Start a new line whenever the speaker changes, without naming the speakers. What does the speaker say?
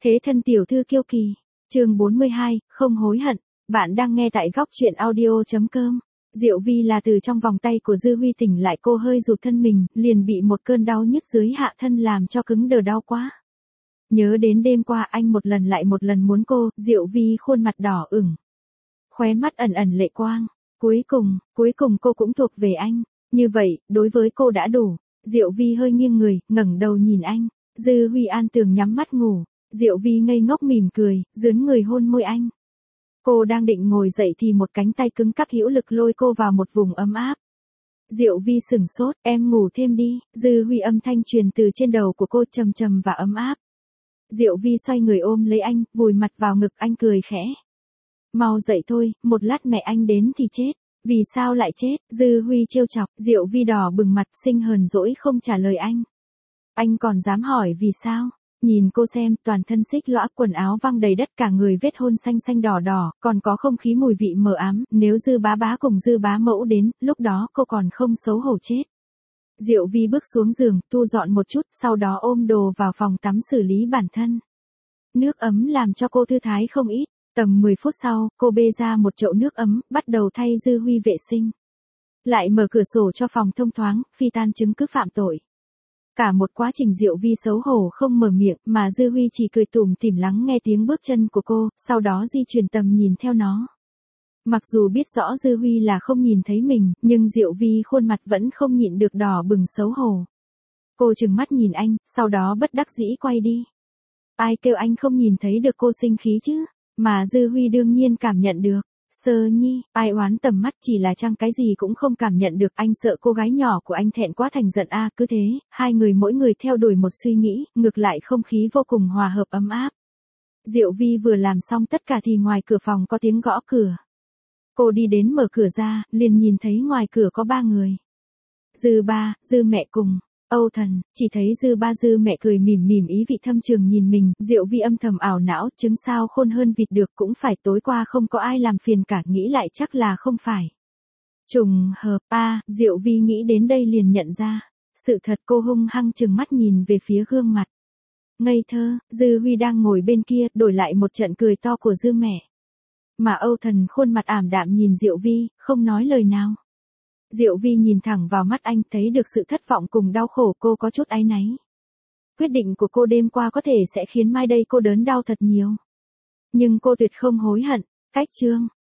Thế thân tiểu thư kiêu kỳ. Chương 42, không hối hận. Bạn đang nghe tại góc truyện audio.com. Diệu Vi là từ trong vòng tay của Dư Huy tỉnh lại, cô hơi rụt thân mình, liền bị một cơn đau nhức dưới hạ thân làm cho cứng đờ đau quá. Nhớ đến đêm qua anh một lần lại một lần muốn cô, Diệu Vi khuôn mặt đỏ ửng. Khóe mắt ẩn ẩn lệ quang. Cuối cùng cô cũng thuộc về anh. Như vậy, đối với cô đã đủ. Diệu Vi hơi nghiêng người, ngẩng đầu nhìn anh. Dư Huy an tường nhắm mắt ngủ. Diệu Vi ngây ngốc mỉm cười, dướn người hôn môi anh. Cô đang định ngồi dậy thì một cánh tay cứng cáp hữu lực lôi cô vào một vùng ấm áp. Diệu Vi sửng sốt, em ngủ thêm đi. Dư Huy âm thanh truyền từ trên đầu của cô trầm trầm và ấm áp. Diệu Vi xoay người ôm lấy anh, vùi mặt vào ngực anh cười khẽ. Mau dậy thôi, một lát mẹ anh đến thì chết. Vì sao lại chết? Dư Huy trêu chọc. Diệu Vi đỏ bừng mặt, sinh hờn dỗi không trả lời anh. Anh còn dám hỏi vì sao? Nhìn cô xem, toàn thân xích lõa, quần áo văng đầy đất, cả người vết hôn xanh xanh đỏ đỏ, còn có không khí mùi vị mờ ám. Nếu Dư bá bá cùng Dư bá mẫu đến, lúc đó cô còn không xấu hổ chết. Diệu Vi bước xuống giường, thu dọn một chút, sau đó ôm đồ vào phòng tắm xử lý bản thân. Nước ấm làm cho cô thư thái không ít. Tầm 10 phút sau, cô bê ra một chậu nước ấm, bắt đầu thay Dư Huy vệ sinh. Lại mở cửa sổ cho phòng thông thoáng, phi tan chứng cứ phạm tội. Cả một quá trình Diệu Vi xấu hổ không mở miệng, mà Dư Huy chỉ cười tủm tỉm lắng nghe tiếng bước chân của cô, sau đó di chuyển tầm nhìn theo nó. Mặc dù biết rõ Dư Huy là không nhìn thấy mình, nhưng Diệu Vi khuôn mặt vẫn không nhịn được đỏ bừng xấu hổ. Cô trừng mắt nhìn anh, sau đó bất đắc dĩ quay đi. Ai kêu anh không nhìn thấy được cô sinh khí chứ? Mà Dư Huy đương nhiên cảm nhận được. Sơ Nhi, ai oán tầm mắt chỉ là chăng cái gì cũng không cảm nhận được, anh sợ cô gái nhỏ của anh thẹn quá thành giận a. Cứ thế, hai người mỗi người theo đuổi một suy nghĩ, ngược lại không khí vô cùng hòa hợp ấm áp. Diệu Vi vừa làm xong tất cả thì ngoài cửa phòng có tiếng gõ cửa. Cô đi đến mở cửa ra, liền nhìn thấy ngoài cửa có 3 người. Dư ba, Dư mẹ cùng Âu Thần. Chỉ thấy Dư ba Dư mẹ cười mỉm mỉm ý vị thâm trường nhìn mình. Diệu Vi âm thầm ảo não, trứng sao khôn hơn vịt được, cũng phải tối qua không có ai làm phiền cả, nghĩ lại chắc là không phải trùng hợp. Diệu Vi nghĩ đến đây liền nhận ra sự thật. Cô hung hăng trừng mắt nhìn về phía gương mặt ngây thơ Dư Huy đang ngồi bên kia, đổi lại một trận cười to của Dư mẹ. Mà Âu Thần khuôn mặt ảm đạm nhìn Diệu Vi, không nói lời nào. Diệu Vi nhìn thẳng vào mắt anh, thấy được sự thất vọng cùng đau khổ, cô có chút áy náy. Quyết định của cô đêm qua có thể sẽ khiến mai đây cô đớn đau thật nhiều. Nhưng cô tuyệt không hối hận. Cách chương